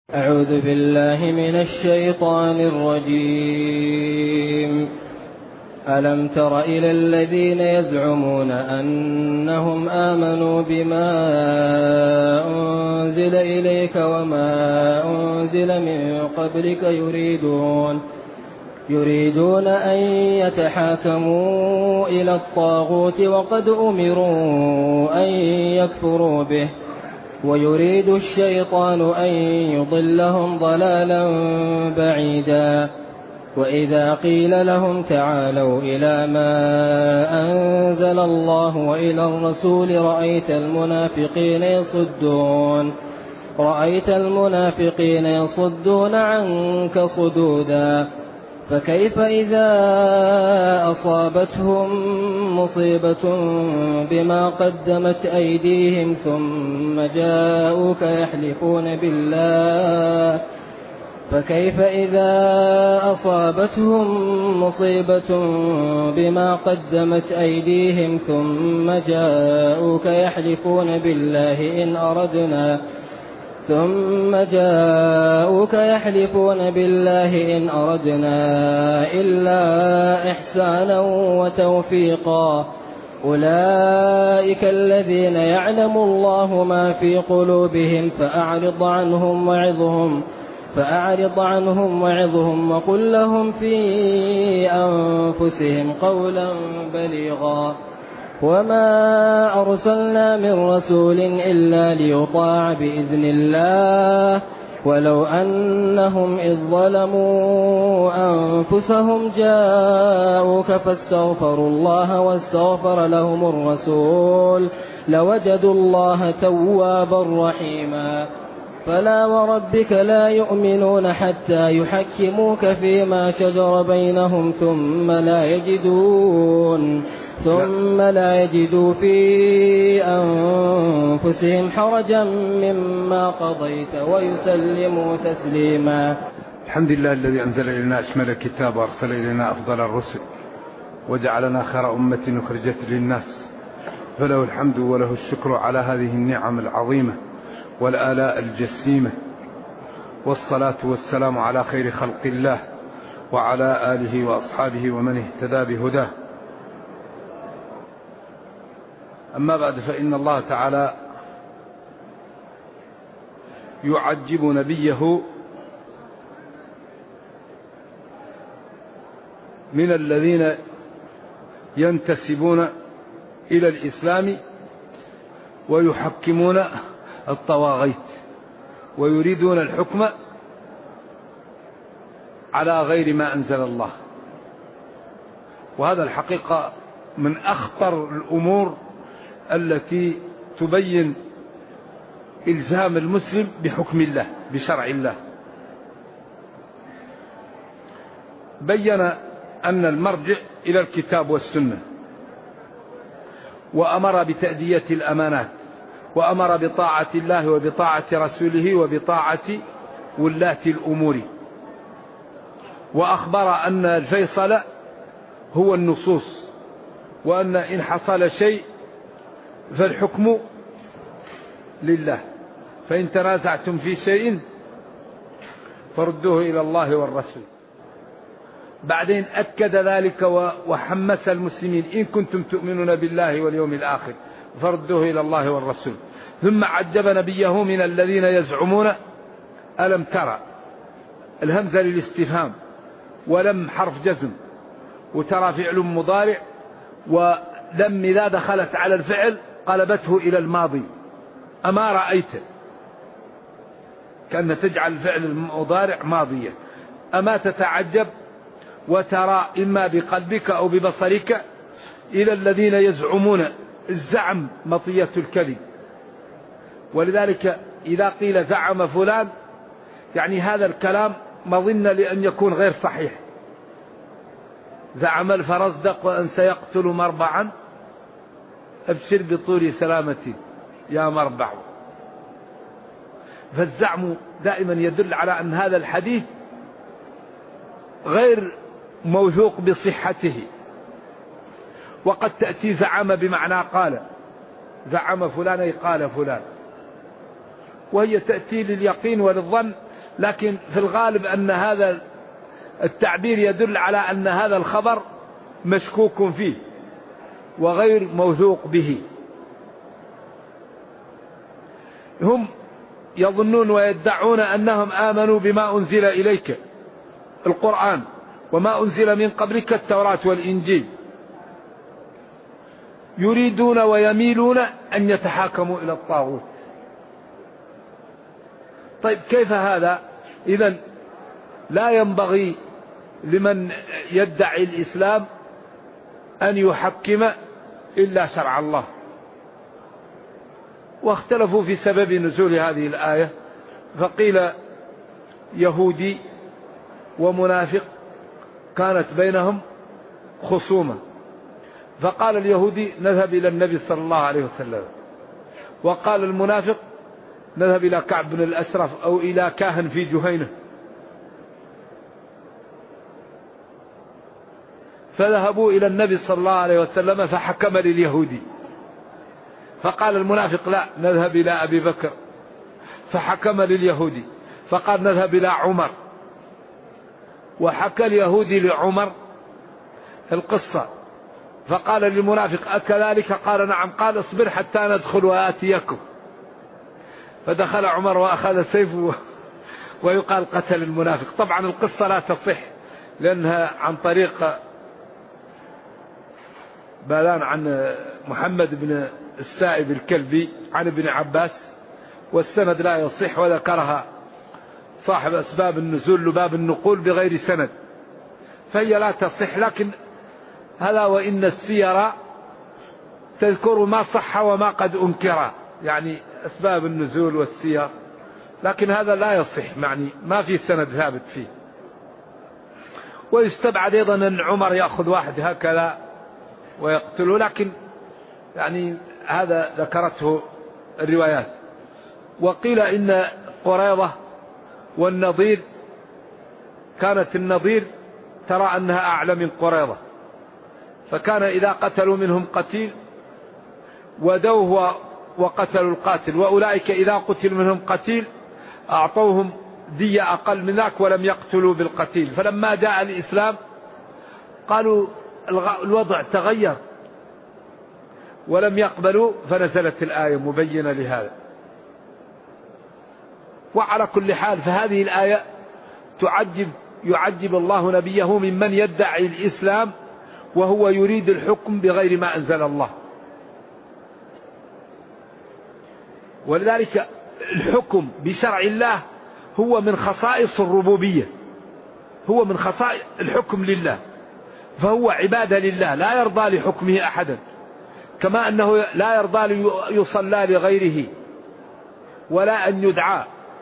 أعوذ بالله من الشيطان الرجيم. ألم تر إلى الذين يزعمون أنهم آمنوا بما أنزل إليك وما أنزل من قبلك يريدون أن يتحاكموا إلى الطاغوت وقد أمروا أن يكفروا به ويريد الشيطان أن يضلهم ضلالا بعيدا. وإذا قيل لهم تعالوا إلى ما أنزل الله وإلى الرسول رأيت المنافقين يصدون عنك صدودا. فكيف إذا أصابتهم مصيبة بما قدمت أيديهم ثم جاءوك يحلفون بالله إن أردنا إلا إحسانا وتوفيقا. أولئك الذين يعلم الله ما في قلوبهم فأعرض عنهم وعظهم وقل لهم في أنفسهم قولا بليغا. وما أرسلنا من رسول إلا ليطاع بإذن الله ولو أنهم إذ ظلموا أنفسهم جاءوك فاستغفروا الله واستغفر لهم الرسول لوجدوا الله توابا رحيما. فلا وربك لا يؤمنون حتى يحكموك فيما شجر بينهم ثم لا يجدوا في أنفسهم حرجا مما قضيت ويسلموا تسليما. الحمد لله الذي أنزل إلينا أشمل الكتاب وأرسل إلينا أفضل الرسل وجعلنا خير أمة أخرجت للناس، فله الحمد وله الشكر على هذه النعم العظيمة والآلاء الجسيمة، والصلاة والسلام على خير خلق الله وعلى آله وأصحابه ومن اهتدى بهداه. أما بعد، فإن الله تعالى يعجب نبيه من الذين ينتسبون إلى الإسلام ويحكمون الطواغيت ويريدون الحكم على غير ما أنزل الله. وهذا الحقيقة من أخطر الأمور التي تبين إلزام المسلم بحكم الله بشرع الله. بين أن المرجع إلى الكتاب والسنة، وأمر بتأدية الأمانات، وأمر بطاعة الله وبطاعة رسوله وبطاعة ولاة الأمور، وأخبر أن الفيصل هو النصوص، وأن إن حصل شيء فالحكم لله، فإن تنازعتم في شيء فردوه إلى الله والرسول. بعدين أكد ذلك وحمس المسلمين: إن كنتم تؤمنون بالله واليوم الآخر فردوه إلى الله والرسول. ثم عجب نبيه من الذين يزعمون. ألم ترى، الهمزة للاستفهام، ولم حرف جزم، وترى فعل مضارع، ولم إذا دخلت على الفعل قلبته إلى الماضي. أما رأيت، كأن تجعل الفعل المضارع ماضيا. أما تتعجب وترى إما بقلبك أو ببصرك إلى الذين يزعمون. الزعم مطية الكذب، ولذلك إذا قيل زعم فلان يعني هذا الكلام مظن لأن يكون غير صحيح. زعم الفرزدق أن سيقتل مربعا، أبشر بطول سلامتي يا مربع. فالزعم دائما يدل على أن هذا الحديث غير موثوق بصحته. وقد تأتي زعم بمعنى قال، زعم فلان أي قال فلان، وهي تأتي لليقين وللظن لكن في الغالب أن هذا التعبير يدل على أن هذا الخبر مشكوك فيه وغير موثوق به. هم يظنون ويدعون أنهم آمنوا بما أنزل إليك القرآن وما أنزل من قبلك التوراة والإنجيل، يريدون ويميلون أن يتحاكموا إلى الطاغوت. طيب كيف هذا؟ إذن لا ينبغي لمن يدعي الإسلام أن يحكم إلا شرع الله. واختلفوا في سبب نزول هذه الآية، فقيل يهودي ومنافق كانت بينهم خصومة، فقال اليهودي نذهب إلى النبي صلى الله عليه وسلم، وقال المنافق نذهب إلى كعب بن الأشرف أو إلى كاهن في جهينة. فذهبوا إلى النبي صلى الله عليه وسلم فحكم لليهودي، فقال المنافق لا نذهب إلى أبي بكر، فحكم لليهودي، فقال نذهب إلى عمر، وحكى اليهودي لعمر القصة، فقال للمنافق أكذلك؟ قال نعم، قال اصبر حتى ندخل وآتيكم، فدخل عمر وأخذ سيفه ويقال قتل المنافق. طبعا القصة لا تصح لأنها عن طريق بلان عن محمد بن السائب الكلبي عن ابن عباس، والسند لا يصح، وذكرها صاحب أسباب النزول لباب النقول بغير سند، فهي لا تصح. لكن هذا وإن السير تذكر ما صح وما قد أنكر، يعني أسباب النزول والسير، لكن هذا لا يصح، يعني ما في سند ثابت فيه. ويستبعد أيضا أن عمر يأخذ واحد هكذا ويقتله، لكن يعني هذا ذكرته الروايات. وقيل إن قريظة والنضير، كانت النضير ترى أنها أعلى من قريظة، فكان إذا قتلوا منهم قتيل ودوه وقتلوا القاتل، وأولئك إذا قتل منهم قتيل أعطوهم دية أقل من ذاك ولم يقتلوا بالقتيل. فلما جاء الإسلام قالوا الوضع تغير ولم يقبلوا، فنزلت الآية مبينة لهذا. وعلى كل حال فهذه الآية يعجب الله نبيه ممن يدعي الإسلام وهو يريد الحكم بغير ما أنزل الله. ولذلك الحكم بشرع الله هو من خصائص الربوبية، هو من خصائص الحكم لله، فهو عبادة لله، لا يرضى لحكمه أحدا، كما أنه لا يرضى يصلى لغيره ولا أن يدعى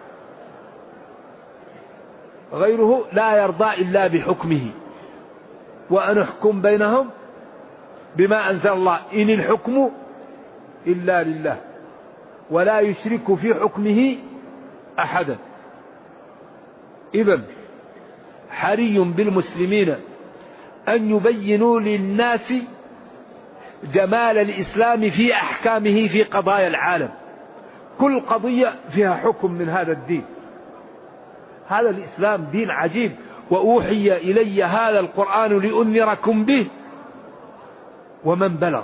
غيره، لا يرضى إلا بحكمه. وأن أحكم بينهم بما أنزل الله، إن الحكم إلا لله ولا يشرك في حكمه أحدا. إذن حري بالمسلمين أن يبينوا للناس جمال الإسلام في أحكامه في قضايا العالم. كل قضية فيها حكم من هذا الدين. هذا الإسلام دين عجيب، وأوحي إلي هذا القرآن لأنذركم به ومن بلغ.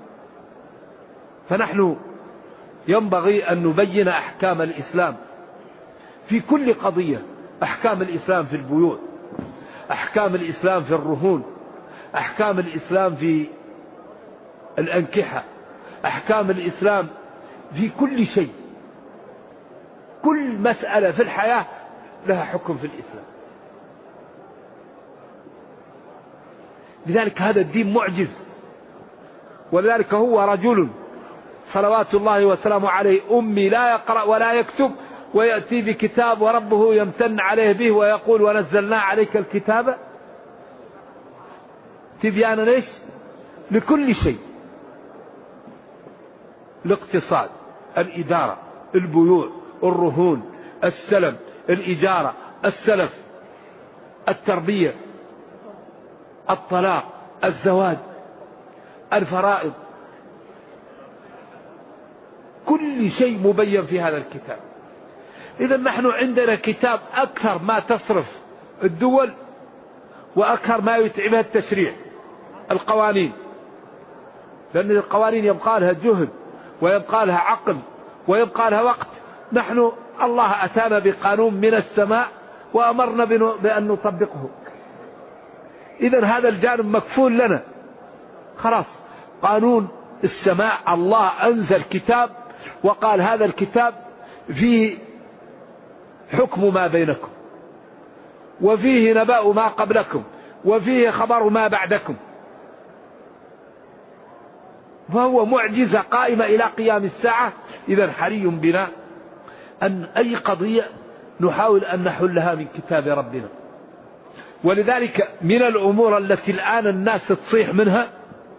فنحن ينبغي أن نبين أحكام الإسلام في كل قضية، أحكام الإسلام في البيوع، أحكام الإسلام في الرهون، أحكام الإسلام في الأنكحة، أحكام الإسلام في كل شيء. كل مسألة في الحياة لها حكم في الإسلام. لذلك هذا الدين معجز. ولذلك هو رجل صلوات الله وسلامه عليه أمي لا يقرأ ولا يكتب، ويأتي بكتاب وربه يمتن عليه به ويقول ونزلنا عليك الكتاب تبيانا ليش؟ لكل شيء، الاقتصاد، الإدارة، البيوع، الرهون، السلم، الإجارة، السلف، التربية، الطلاق، الزواج، الفرائض، كل شيء مبين في هذا الكتاب. إذا نحن عندنا كتاب أكثر ما تصرف الدول وأكثر ما يتعبها التشريع، القوانين، لأن القوانين يبقى لها جهد ويبقى لها عقل ويبقى لها وقت. نحن الله أتانا بقانون من السماء وأمرنا بأن نطبقه. إذن هذا الجانب مكفول لنا خلاص. قانون السماء، الله أنزل كتاب وقال هذا الكتاب فيه حكم ما بينكم، وفيه نبأ ما قبلكم، وفيه خبر ما بعدكم، فهو معجزة قائمة إلى قيام الساعة. إذن حري بنا أن أي قضية نحاول أن نحلها من كتاب ربنا. ولذلك من الأمور التي الآن الناس تصيح منها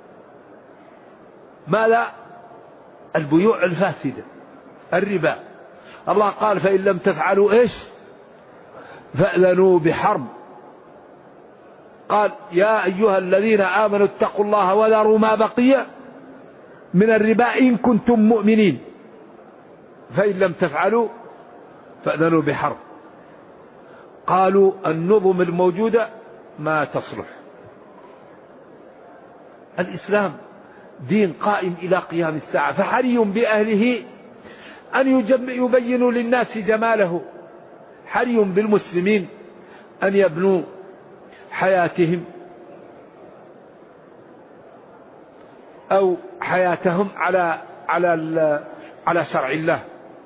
ماذا؟ البيوع الفاسدة، الربا. الله قال فإن لم تفعلوا إيش؟ فأذنوا بحرب. قال يا أيها الذين آمنوا اتقوا الله وذروا ما بقي من الربا إن كنتم مؤمنين، فإن لم تفعلوا فأذنوا بحرب. قالوا النظم الموجودة ما تصلح. الإسلام دين قائم إلى قيام الساعة، فحري بأهله أن يبينوا للناس جماله. حري بالمسلمين أن يبنوا حياتهم أو حياتهم على شرع الله،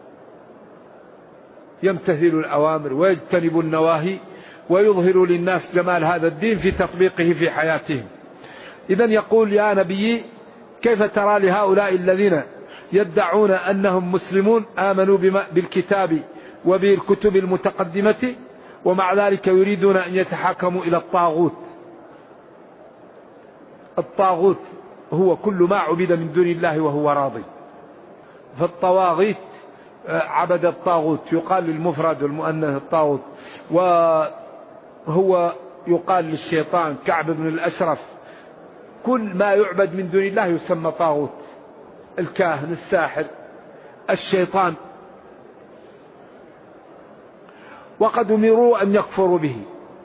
يمتثلوا الأوامر ويجتنبوا النواهي ويظهروا للناس جمال هذا الدين في تطبيقه في حياتهم. إذن يقول يا نبي كيف ترى لهؤلاء الذين يدعون أنهم مسلمون آمنوا بالكتاب وبالكتب المتقدمة ومع ذلك يريدون أن يتحاكموا إلى الطاغوت. الطاغوت هو كل ما عبد من دون الله وهو راضي. فالطواغيت عبد الطاغوت، يقال للمفرد والمؤنث الطاغوت، وهو يقال للشيطان كعب بن الأشرف. كل ما يعبد من دون الله يسمى طاغوت، الكاهن، الساحر، الشيطان. وقد أمروا أن يكفروا به،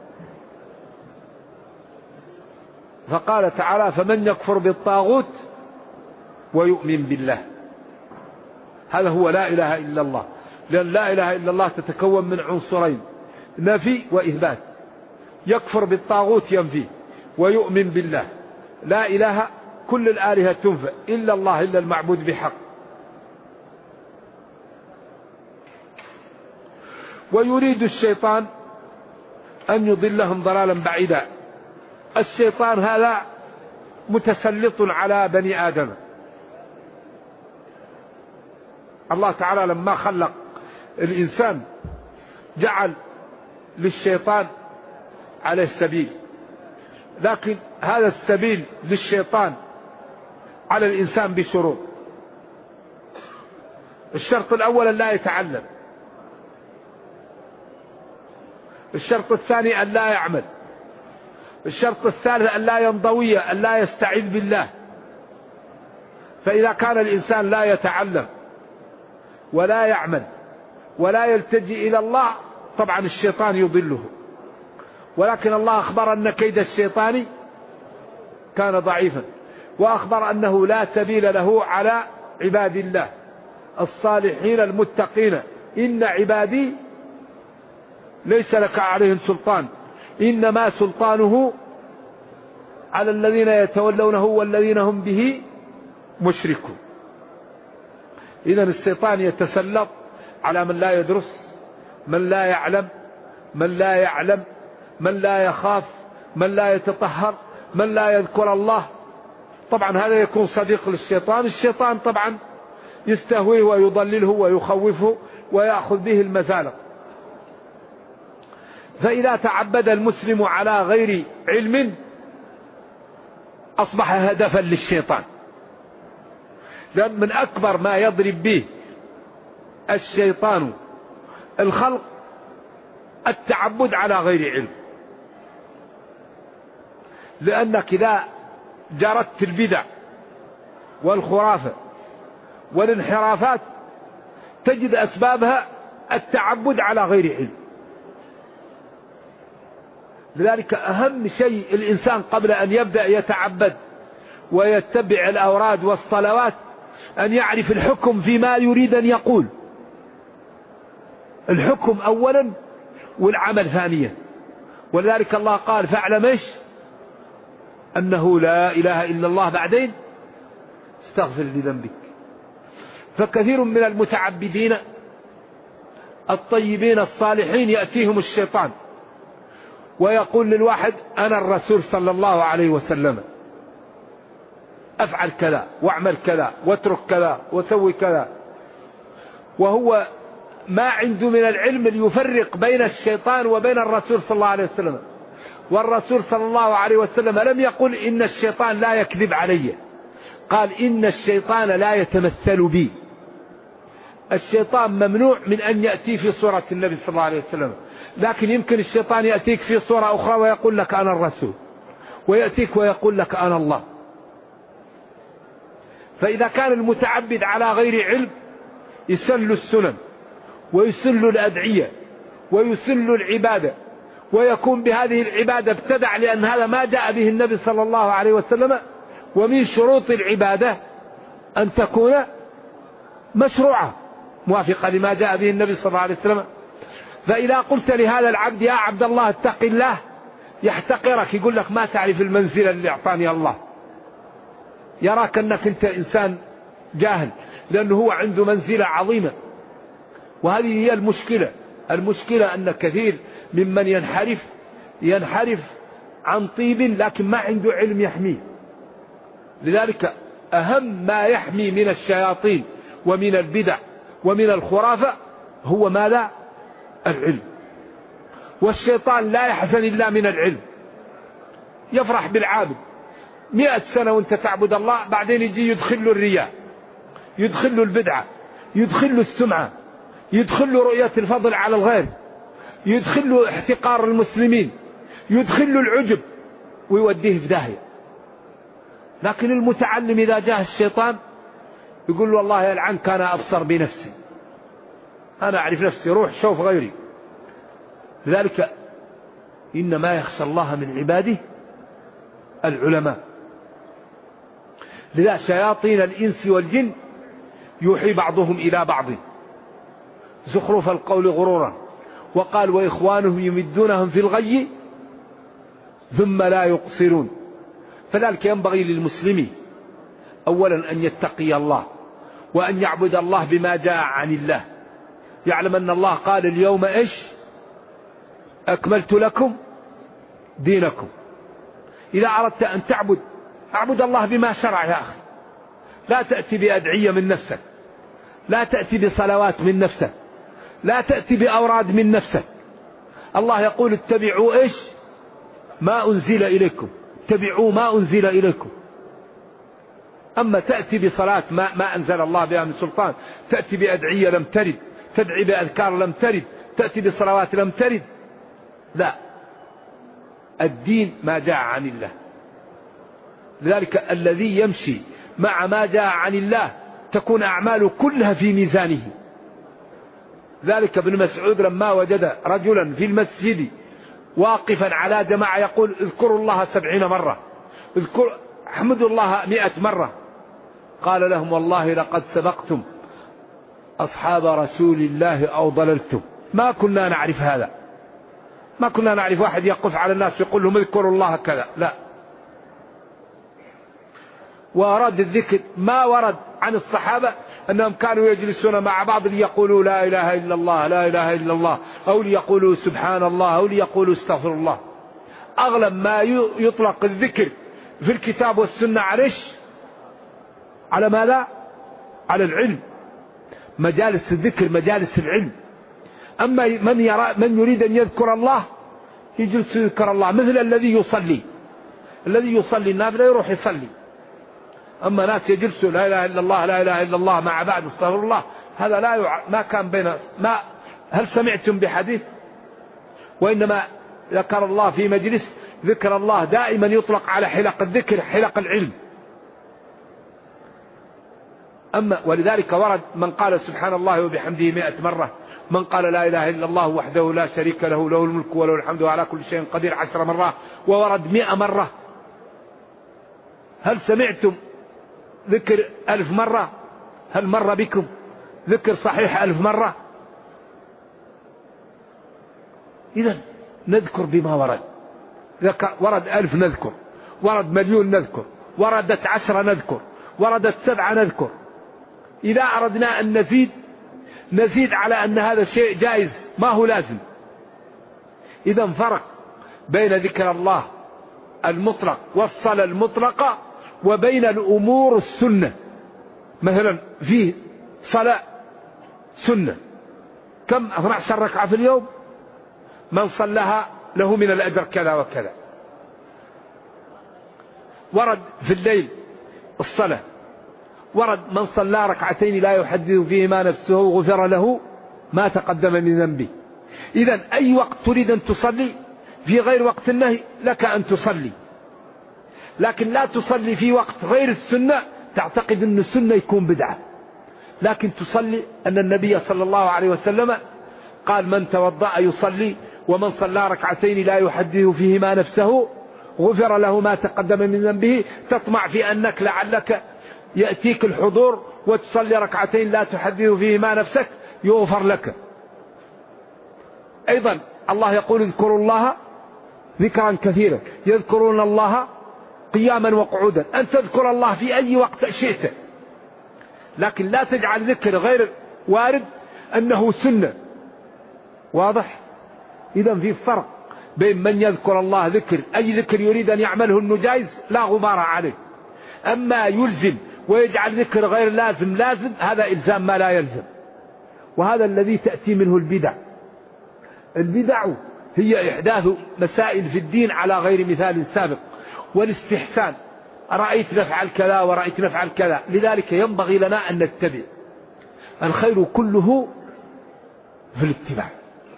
فقال تعالى فمن يكفر بالطاغوت ويؤمن بالله. هذا هو لا إله إلا الله، لأن لا إله إلا الله تتكون من عنصرين، نفي وإثبات. يكفر بالطاغوت ينفي، ويؤمن بالله. لا إله كل الآلهة تنفى إلا الله، إلا المعبود بحق. ويريد الشيطان أن يضلهم ضلالا بعيدا. الشيطان هذا متسلط على بني آدم. الله تعالى لما خلق الإنسان جعل للشيطان عليه السبيل، لكن هذا السبيل للشيطان على الإنسان بشروط. الشرط الأول أن لا يتعلم، الشرط الثاني أن لا يعمل، الشرط الثالث أن لا ينضوي، أن لا يستعيذ بالله. فإذا كان الإنسان لا يتعلم ولا يعمل ولا يلتجئ إلى الله، طبعا الشيطان يضله. ولكن الله أخبر أن كيد الشيطان كان ضعيفا، وأخبر أنه لا سبيل له على عباد الله الصالحين المتقين. إن عبادي ليس لك عليهم سلطان، إنما سلطانه على الذين يتولونه والذين هم به مشركون. إذن الشيطان يتسلط على من لا يدرس، من لا يعلم، من لا يعلم، من لا يخاف، من لا يتطهر، من لا يذكر الله. طبعا هذا يكون صديق للشيطان. الشيطان طبعا يستهويه ويضلله ويخوفه ويأخذ به المزالق. فإذا تعبد المسلم على غير علم أصبح هدفا للشيطان. لأن من أكبر ما يضرب به الشيطان الخلق التعبد على غير علم. لأنك إذا جرت البدع والخرافة والانحرافات تجد أسبابها التعبد على غير علم. لذلك أهم شيء الإنسان قبل أن يبدأ يتعبد ويتبع الأوراد والصلوات أن يعرف الحكم فيما يريد أن يقول، الحكم أولا والعمل ثانيا. ولذلك الله قال فاعلم ايش؟ أنه لا إله إلا الله، بعدين استغفر لذنبك. فكثير من المتعبدين الطيبين الصالحين يأتيهم الشيطان ويقول للواحد أنا الرسول صلى الله عليه وسلم، أفعل كذا واعمل كذا واترك كذا وسوي كذا، وهو ما عنده من العلم ليفرق بين الشيطان وبين الرسول صلى الله عليه وسلم. والرسول صلى الله عليه وسلم لم يقل إن الشيطان لا يكذب علي، قال إن الشيطان لا يتمثل بي. الشيطان ممنوع من أن يأتي في صورة النبي صلى الله عليه وسلم، لكن يمكن الشيطان يأتيك في صورة أخرى ويقول لك أنا الرسول، ويأتيك ويقول لك أنا الله. فإذا كان المتعبد على غير علم يسل السنن ويسل الأدعية ويسل العبادة، ويكون بهذه العبادة ابتدع، لأن هذا ما جاء به النبي صلى الله عليه وسلم. ومن شروط العبادة أن تكون مشروعة موافقة لما جاء به النبي صلى الله عليه وسلم. فإذا قلت لهذا العبد يا عبد الله اتق الله، يحتقرك، يقول لك ما تعرف المنزلة اللي أعطاني الله، يراك أنك أنت إنسان جاهل، لأنه هو عنده منزلة عظيمة. وهذه هي المشكلة. المشكلة أن كثير ممن ينحرف عن طيب لكن ما عنده علم يحميه. لذلك أهم ما يحمي من الشياطين ومن البدع ومن الخرافة هو ماذا؟ العلم. والشيطان لا يحزن إلا من العلم، يفرح بالعابد 100 سنة وانت تعبد الله، بعدين يجي يدخل له الرياء، يدخل له البدعة، يدخل له السمعة، يدخل له رؤية الفضل على الغير، يدخل له احتقار المسلمين، يدخل له العجب، ويوديه في داهية. لكن المتعلم إذا جاء الشيطان يقول له والله يلعنك أنا أبصر بنفسي، أنا أعرف نفسي، روح شوف غيري. لذلك إنما يخشى الله من عباده العلماء. لذا شياطين الإنس والجن يوحي بعضهم إلى بعض زخرف القول غرورا، وقال وإخوانهم يمدونهم في الغي ثم لا يقصرون. فذلك ينبغي للمسلم أولا أن يتقي الله وأن يعبد الله بما جاء عن الله، يعلم أن الله قال اليوم إيش؟ أكملت لكم دينكم. إذا أردت أن أعبد الله بما شرع يا أخي، لا تأتي بأدعية من نفسك، لا تأتي بصلوات من نفسك، لا تأتي بأوراد من نفسك. الله يقول اتبعوا إيش؟ ما أنزل إليكم، اتبعوا ما أنزل إليكم. أما تأتي بصلاة ما أنزل الله بها من سلطان، تأتي بأدعية لم ترد، تدعي بأذكار لم ترد، تأتي بصلوات لم ترد، لا، الدين ما جاء عن الله. لذلك الذي يمشي مع ما جاء عن الله تكون أعماله كلها في ميزانه. ذلك ابن مسعود لما وجد رجلا في المسجد واقفا على جماعة يقول اذكروا الله 70 مرة، احمدوا الله 100 مرة، قال لهم والله لقد سبقتم أصحاب رسول الله أو ضللتم، ما كنا نعرف هذا، ما كنا نعرف واحد يقف على الناس يقول لهم اذكروا الله كذا، لا. وأراد الذكر ما ورد عن الصحابة أنهم كانوا يجلسون مع بعض ليقولوا لا إله إلا الله لا إله إلا الله، أو ليقولوا سبحان الله، أو ليقولوا استغفر الله. أغلب ما يطلق الذكر في الكتاب والسنة على ماذا؟ على العلم، مجالس الذكر مجالس العلم. أما من يريد أن يذكر الله يجلس يذكر الله، مثل الذي يصلي النافلة يروح يصلي. أما ناس يجلسوا لا إله إلا الله لا إله إلا الله مع بعض استغفر الله، هذا ما كان بين هل سمعتم بحديث؟ وإنما ذكر الله في مجلس، ذكر الله دائما يطلق على حلق الذكر، حلق العلم. ولذلك ورد من قال سبحان الله وبحمده 100 مرة من قال لا إله إلا الله وحده لا شريك له له الملك وله الحمد وعلى كل شيء قدير 10 مرات وورد 100 مرة. هل سمعتم ذكر 1000 مرة؟ هل مر بكم ذكر صحيح 1000 مرة؟ إذن نذكر بما ورد. ورد 1000 نذكر، ورد 1,000,000 نذكر، وردت 10 نذكر، وردت 7 نذكر. إذا أردنا أن نزيد على أن هذا الشيء جائز، ما هو لازم. إذن فرق بين ذكر الله المطلق والصلاة المطلقة وبين الأمور السنة. مثلا في صلاة سنة كم 12 ركعة في اليوم، من صلىها له من الأجر كذا وكذا. ورد في الليل الصلاة، ورد من صلى 2 ركعتين لا يحدث فيهما نفسه غفر له ما تقدم من ذنبه. إذن أي وقت تريد أن تصلي في غير وقت النهي لك أن تصلي، لكن لا تصلي في وقت غير السنة تعتقد أن السنة يكون بدعة. لكن تصلي أن النبي صلى الله عليه وسلم قال من توضأ يصلي ومن صلى 2 ركعتين لا يحدث فيهما نفسه غفر له ما تقدم من ذنبه. تطمع في أنك لعلك يأتيك الحضور وتصلي 2 ركعتين لا تحدث فيهما نفسك يغفر لك. أيضا الله يقول اذكروا الله ذكرا كثيرا، يذكرون الله قياما وقعودا. أن تذكر الله في أي وقت شئت، لكن لا تجعل ذكر غير وارد أنه سنة. واضح؟ إذن في فرق بين من يذكر الله ذكر أي ذكر يريد أن يعمله أنه جائز لا غبار عليه، أما يلزم ويجعل ذكر غير لازم هذا إلزام ما لا يلزم. وهذا الذي تأتي منه البدع. البدع هي إحداث مسائل في الدين على غير مثال سابق، والاستحسان رأيت نفعل كذا ورأيت نفعل كذا. لذلك ينبغي لنا أن نتبع. الخير كله في الاتباع.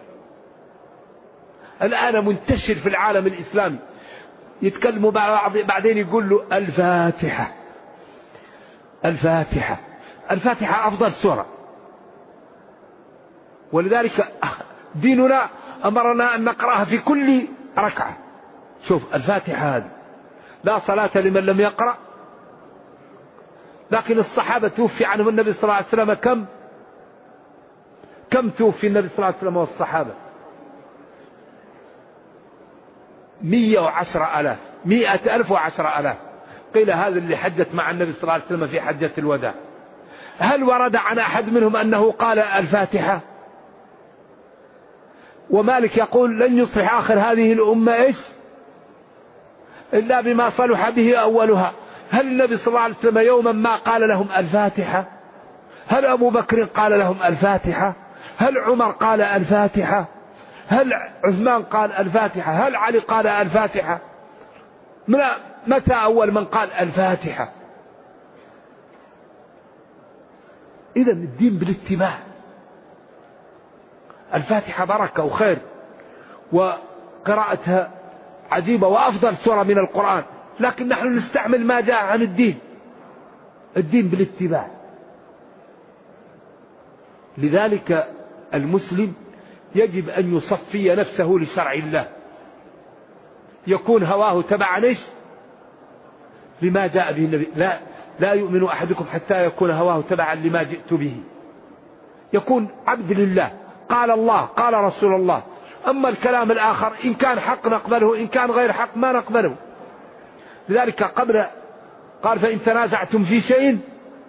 الآن منتشر في العالم الإسلامي يتكلموا بعدين يقول له الفاتحة. الفاتحة الفاتحة أفضل سورة، ولذلك ديننا أمرنا أن نقرأها في كل ركعة. شوف الفاتحة هذه لا صلاة لمن لم يقرأ. لكن الصحابة توفي عنهم النبي صلى الله عليه وسلم كم توفي النبي صلى الله عليه وسلم والصحابة؟ 110,000 100,000 و10,000. قيل هذا اللي حجت مع النبي صلى الله عليه وسلم في حجة الوداع. هل ورد عن أحد منهم أنه قال الفاتحة؟ ومالك يقول لن يصلح آخر هذه الأمة إيش إلا بما صلح به أولها. هل النبي صلى الله عليه وسلم يوما ما قال لهم الفاتحة؟ هل أبو بكر قال لهم الفاتحة؟ هل عمر قال الفاتحة؟ هل عثمان قال الفاتحة؟ هل علي قال الفاتحة؟ متى أول من قال الفاتحة؟ إذن الدين بالاتباع. الفاتحة بركة وخير، وقراءتها عجيبة وأفضل سورة من القرآن، لكن نحن نستعمل ما جاء عن الدين بالاتباع. لذلك المسلم يجب أن يصفي نفسه لشرع الله، يكون هواه تبعا ايش لما جاء به النبي. لا يؤمن أحدكم حتى يكون هواه تبعا لما جئت به. يكون عبد لله، قال الله قال رسول الله. أما الكلام الآخر إن كان حق نقبله، إن كان غير حق ما نقبله. لذلك قال فإن تنازعتم في شيء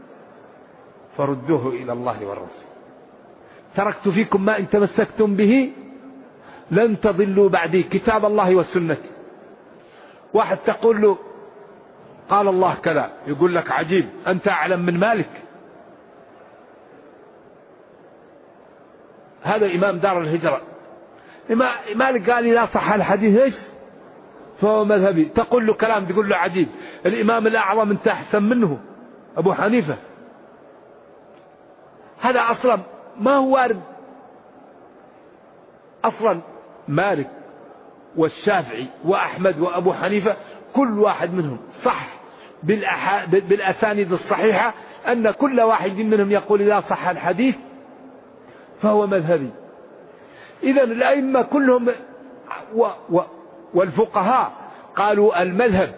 فردوه إلى الله والرسول. تركت فيكم ما إن تمسكتم به لن تضلوا بعدي، كتاب الله والسنة. واحد تقول له قال الله كذا، يقول لك عجيب أنت أعلم من مالك. هذا إمام دار الهجرة. مالك قال لا صح الحديث ايش فهو مذهبي. تقول له كلام تقول له عجيب. الإمام الأعظم انت أحسن منه أبو حنيفة. هذا أصلا ما هو وارد. أصلا مالك والشافعي وأحمد وأبو حنيفة كل واحد منهم صح بالأسانيد الصحيحة أن كل واحد منهم يقول إذا صح الحديث فهو مذهبي. إذن الأئمة كلهم والفقهاء قالوا المذهب.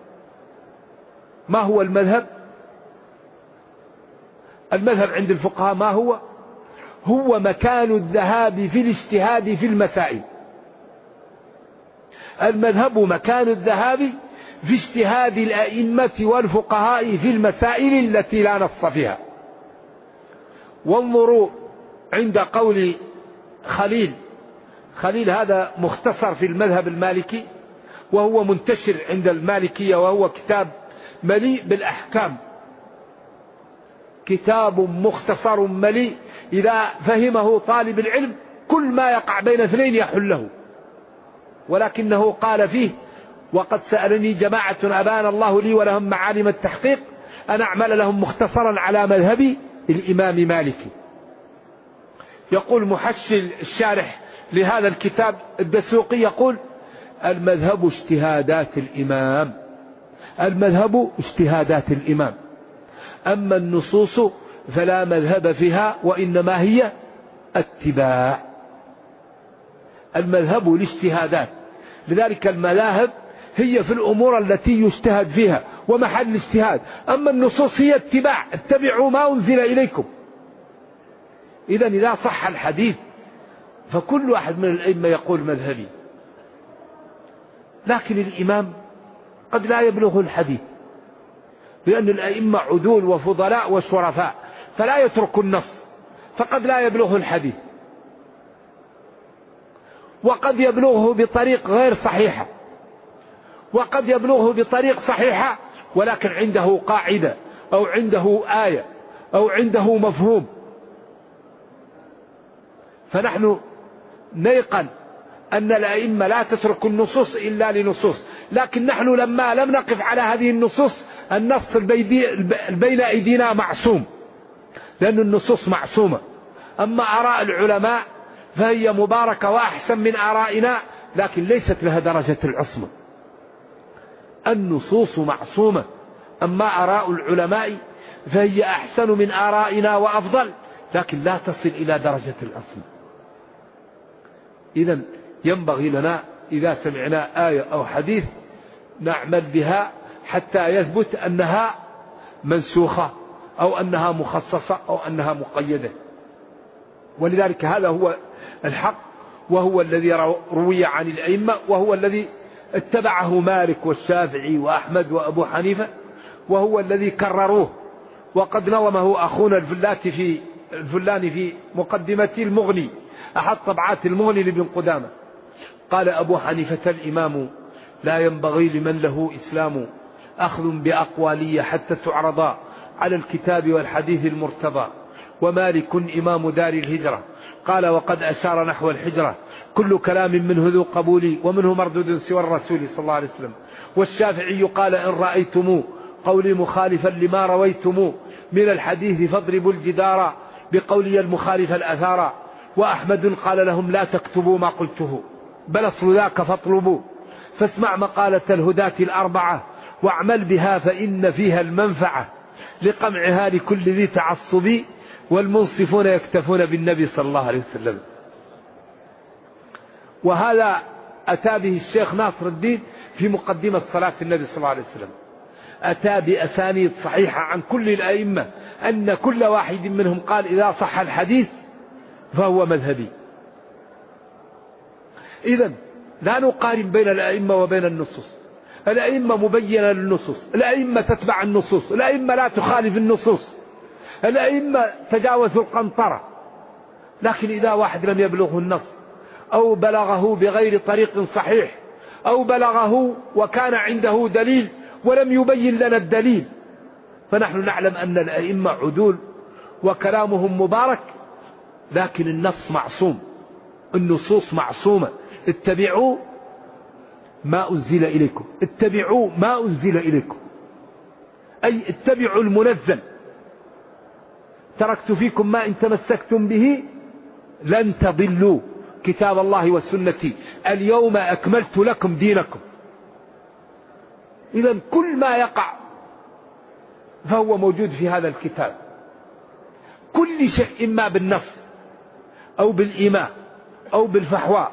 ما هو المذهب؟ المذهب عند الفقهاء ما هو؟ هو مكان الذهاب في الاجتهاد في المسائل. المذهب مكان الذهاب في اجتهاد الأئمة والفقهاء في المسائل التي لا نص فيها. وانظروا عند قول خليل هذا مختصر في المذهب المالكي، وهو منتشر عند المالكية، وهو كتاب مليء بالأحكام، كتاب مختصر مليء إذا فهمه طالب العلم كل ما يقع بين اثنين يحله. ولكنه قال فيه: وقد سألني جماعة أبان الله لي ولهم معالم التحقيق أن أعمل لهم مختصرا على مذهب الإمام مالك. يقول محشي الشارح لهذا الكتاب الدسوقي، يقول: المذهب اجتهادات الإمام، المذهب اجتهادات الإمام، أما النصوص فلا مذهب فيها وإنما هي اتباع. المذهب الاجتهادات، لذلك المذاهب هي في الأمور التي يجتهد فيها ومحل الاجتهاد، أما النصوص هي اتباع، اتبعوا ما أنزل إليكم. إذن إذا صح الحديث فكل واحد من الأئمة يقول مذهبي، لكن الإمام قد لا يبلغ الحديث، لأن الأئمة عدول وفضلاء وشرفاء، فلا يترك النص، فقد لا يبلغ الحديث، وقد يبلغه بطريق غير صحيحة، وقد يبلغه بطريق صحيحة ولكن عنده قاعدة أو عنده آية أو عنده مفهوم. فنحن نيقن أن الأئمة لا تترك النصوص إلا لنصوص، لكن نحن لما لم نقف على هذه النصوص، النص بين أيدينا معصوم، لأن النصوص معصومة. أما آراء العلماء فهي مباركة وأحسن من آرائنا، لكن ليست لها درجة العصمة. النصوص معصومة، أما آراء العلماء فهي أحسن من آرائنا وأفضل، لكن لا تصل إلى درجة العصمة. إذن ينبغي لنا إذا سمعنا آية أو حديث نعمل بها حتى يثبت أنها منسوخة أو أنها مخصصة أو أنها مقيدة. ولذلك هذا هو الحق، وهو الذي روي عن الأئمة، وهو الذي اتبعه مالك والشافعي وأحمد وأبو حنيفة، وهو الذي كرروه. وقد نظمه أخونا الفلاني في مقدمة المغني، أحد طبعات المغني لابن قدامة، قال: أبو حنيفة الإمام لا ينبغي لمن له إسلام أخذ بأقوالي حتى تعرضا على الكتاب والحديث المرتضى، ومالك إمام دار الهجرة قال وقد أشار نحو الحجرة كل كلام منه ذو قبول ومنه مردود سوى الرسول صلى الله عليه وسلم. والشافعي قال: إن رأيتم قولي مخالفا لما رويتم من الحديث فاضربوا الجدار بقولي المخالف الأثار. وأحمد قال لهم: لا تكتبوا ما قلته بل أصل ذاك فاطلبوا، فاسمع مقالة الهداة الأربعة واعمل بها فإن فيها المنفعة، لقمعها لكل ذي تعصب والمنصفون يكتفون بالنبي صلى الله عليه وسلم. وهذا أتى به الشيخ ناصر الدين في مقدمة صلاة النبي صلى الله عليه وسلم، أتى بأسانيد صحيحة عن كل الأئمة أن كل واحد منهم قال: إذا صح الحديث فهو مذهبي. إذن لا نقارن بين الأئمة وبين النصوص. الأئمة مبينة للنصوص، الأئمة تتبع النصوص، الأئمة لا تخالف النصوص، الأئمة تجاوزوا القنطرة. لكن إذا واحد لم يبلغه النص أو بلغه بغير طريق صحيح أو بلغه وكان عنده دليل ولم يبين لنا الدليل، فنحن نعلم أن الأئمة عدول وكلامهم مبارك، لكن النص معصوم، النصوص معصومة. اتبعوا ما أنزل إليكم، اتبعوا ما أنزل إليكم، أي اتبعوا المنزل. تركت فيكم ما إن تمسكتم به لن تضلوا، كتاب الله والسنة، اليوم أكملت لكم دينكم. إذن كل ما يقع فهو موجود في هذا الكتاب، كل شيء إما بالنص أو بالإيماء أو بالفحواء،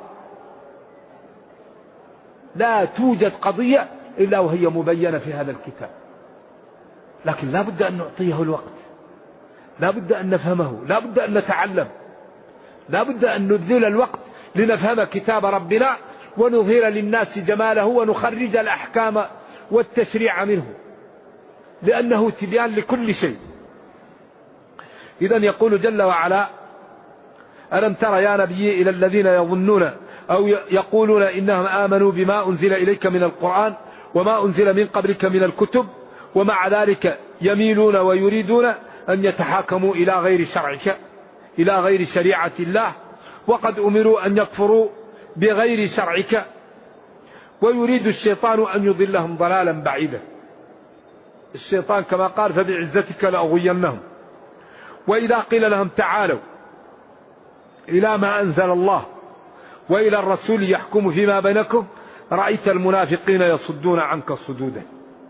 لا توجد قضية إلا وهي مبينة في هذا الكتاب. لكن لا بد أن نعطيه الوقت، لا بد أن نفهمه، لا بد أن نتعلم، لا بد أن نبذل الوقت لنفهم كتاب ربنا ونظهر للناس جماله ونخرج الأحكام والتشريع منه، لأنه تبيان لكل شيء. إذن يقول جل وعلا: ألم تر يا نبي إلى الذين يظنون أو يقولون إنهم آمنوا بما أنزل إليك من القرآن وما أنزل من قبلك من الكتب ومع ذلك يميلون ويريدون أن يتحاكموا إلى غير شريعة الله وقد أمروا أن يكفروا بغير شرعك ويريد الشيطان أن يضلهم ضلالا بعيدا. الشيطان كما قال: فبعزتك لأغوينهم. وإذا قيل لهم تعالوا إلى ما أنزل الله وإلى الرسول يحكم فيما بينكم رأيت المنافقين يصدون عنك صدودا.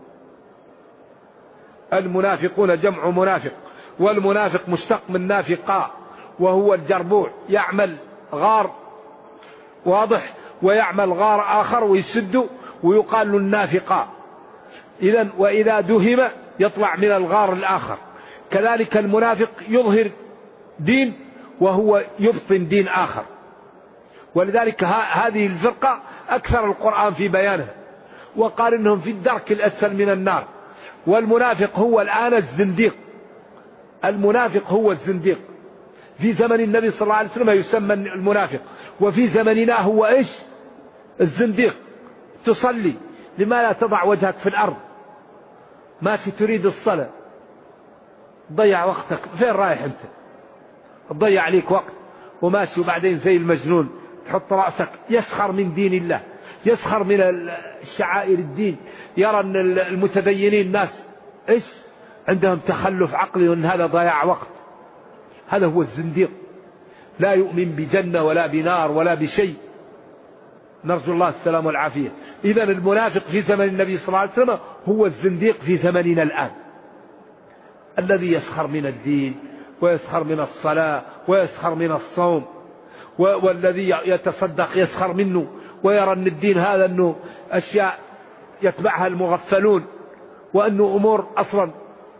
المنافقون جمع منافق، والمنافق مشتق من نافقا وهو الجربوع، يعمل غار واضح ويعمل غار آخر ويسد ويقال له النافقا. إذن وإذا دهم يطلع من الغار الآخر. كذلك المنافق يظهر دين وهو يبطن دين آخر. ولذلك هذه الفرقة أكثر القرآن في بيانها وقال إنهم في الدرك الأسفل من النار. والمنافق هو الآن الزنديق، المنافق هو الزنديق. في زمن النبي صلى الله عليه وسلم يسمى المنافق، وفي زمننا هو إيش؟ الزنديق. تصلي لما لا تضع وجهك في الأرض، ماشي تريد الصلاة، ضيع وقتك، فين رايح أنت؟ تضيع عليك وقت وماشي، وبعدين زي المجنون تحط رأسك. يسخر من دين الله، يسخر من الشعائر الدين، يرى أن المتدينين الناس إيش عندهم تخلف عقلي وأن هذا ضياع وقت. هذا هو الزنديق، لا يؤمن بجنة ولا بنار ولا بشيء، نرجو الله السلام والعافية. إذن المنافق في زمن النبي صلى الله عليه وسلم هو الزنديق في زمننا الآن، الذي يسخر من الدين ويسخر من الصلاة ويسخر من الصوم، والذي يتصدق يسخر منه ويرى أن الدين هذا أنه أشياء يتبعها المغفلون وأنه أمور أصلا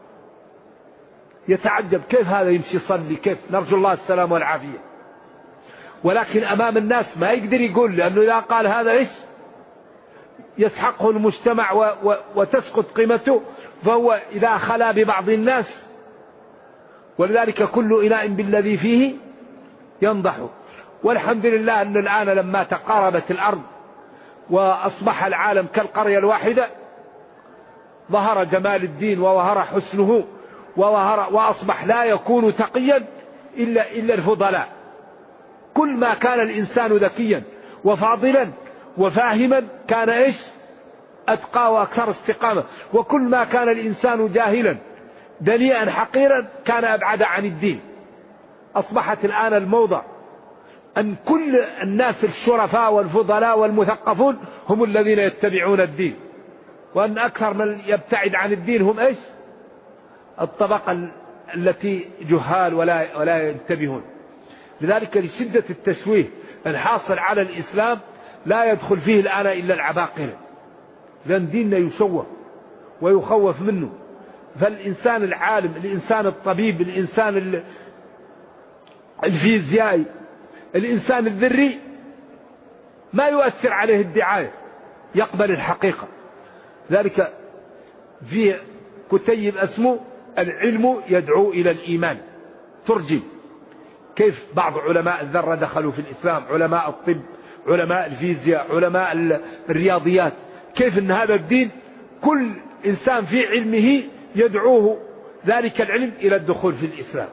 يتعجب كيف هذا يمشي يصلي، كيف، نرجو الله السلام والعافية. ولكن أمام الناس ما يقدر يقول، لأنه إذا قال هذا إيش يسحقه المجتمع وتسقط قيمته، فهو إذا خلا ببعض الناس. ولذلك كل إناء بالذي فيه ينضح. والحمد لله أن الآن لما تقاربت الأرض وأصبح العالم كالقرية الواحدة ظهر جمال الدين وظهر حسنه وأصبح لا يكون تقيا إلا الفضلاء. كل ما كان الإنسان ذكيا وفاضلا وفاهما كان إيش أتقى وأكثر استقامة، وكل ما كان الإنسان جاهلا دنيئا حقيرا كان أبعد عن الدين. أصبحت الآن الموضة أن كل الناس الشرفاء والفضلاء والمثقفون هم الذين يتبعون الدين، وأن أكثر من يبتعد عن الدين هم إيش الطبقة التي جهال ولا ينتبهون. لذلك لشدة التشويه الحاصل على الإسلام لا يدخل فيه الآن إلا العباقرة، لأن ديننا يشوه ويخوف منه. فالإنسان العالم، الإنسان الطبيب، الإنسان الفيزيائي، الإنسان الذري ما يؤثر عليه الدعاية، يقبل الحقيقة. ذلك في كتيب اسمه العلم يدعو إلى الإيمان، ترجم كيف بعض علماء الذرة دخلوا في الإسلام، علماء الطب، علماء الفيزياء، علماء الرياضيات، كيف أن هذا الدين كل إنسان في علمه يدعوه ذلك العلم إلى الدخول في الإسلام.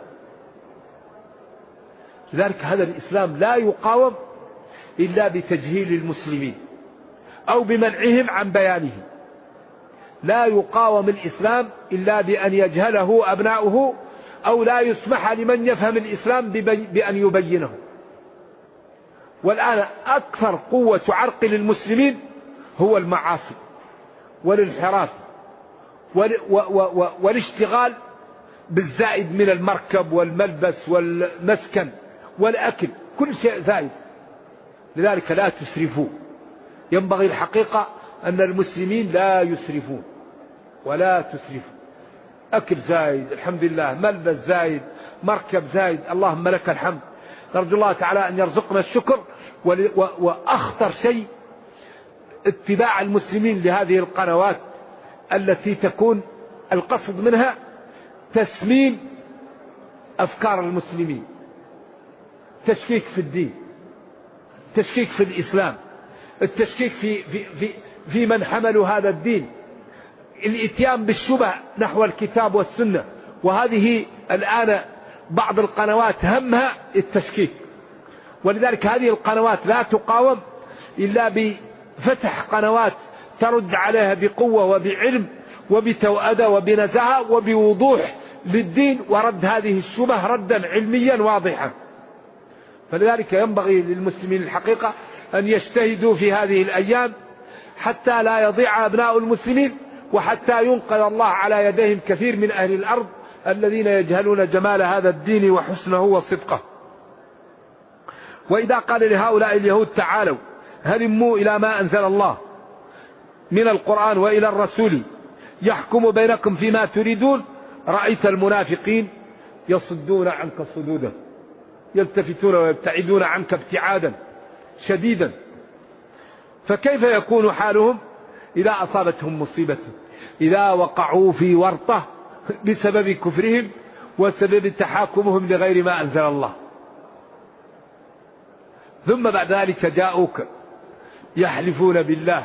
لذلك هذا الإسلام لا يقاوم إلا بتجهيل المسلمين أو بمنعهم عن بيانه. لا يقاوم الإسلام إلا بأن يجهله أبناؤه أو لا يسمح لمن يفهم الإسلام بأن يبينه. والآن أكثر قوة تعرقل المسلمين هو المعاصي والانحراف والاشتغال بالزائد من المركب والملبس والمسكن والأكل، كل شيء زائد. لذلك لا تسرفوا. ينبغي الحقيقة أن المسلمين لا يسرفون ولا تسرفوا. أكل زايد الحمد لله، ملبس زايد، مركب زايد، اللهم لك الحمد. نرجو الله تعالى أن يرزقنا الشكر. وأخطر شيء اتباع المسلمين لهذه القنوات التي تكون القصد منها تسميم أفكار المسلمين، تشكيك في الدين، تشكيك في الإسلام، التشكيك في من حملوا هذا الدين، الاتيان بالشبه نحو الكتاب والسنة. وهذه الآن بعض القنوات همها التشكيك، ولذلك هذه القنوات لا تقاوم إلا بفتح قنوات ترد عليها بقوة وبعلم وبتوأدة وبنزاهة وبوضوح للدين، ورد هذه الشبه ردا علميا واضحا. فلذلك ينبغي للمسلمين الحقيقة أن يجتهدوا في هذه الأيام حتى لا يضيع أبناء المسلمين، وحتى ينقذ الله على يديهم كثير من أهل الأرض الذين يجهلون جمال هذا الدين وحسنه وصدقه. وإذا قال لهؤلاء اليهود تعالوا هلموا إلى ما أنزل الله من القرآن وإلى الرسول يحكم بينكم فيما تريدون، رأيت المنافقين يصدون عنك صدودا، يلتفتون ويبتعدون عنك ابتعادا شديدا. فكيف يكون حالهم إذا أصابتهم مصيبة، إذا وقعوا في ورطة بسبب كفرهم وسبب تحاكمهم لغير ما أنزل الله، ثم بعد ذلك جاءوك يحلفون بالله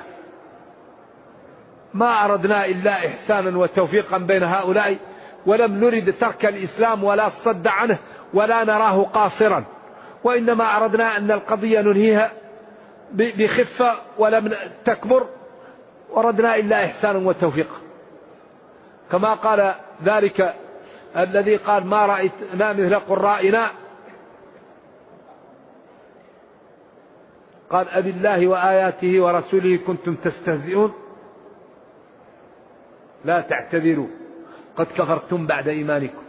ما أردنا إلا إحسانا وتوفيقا بين هؤلاء، ولم نرد ترك الإسلام ولا الصد عنه ولا نراه قاصرا، وإنما أردنا أن القضية ننهيها بخفة ولم تكبر، وردنا إلا إحسانا وتوفيقا. كما قال ذلك الذي قال ما رأيتنا مثل قرائنا، قال أبي الله وآياته ورسوله كنتم تستهزئون لا تعتذروا قد كفرتم بعد إيمانكم.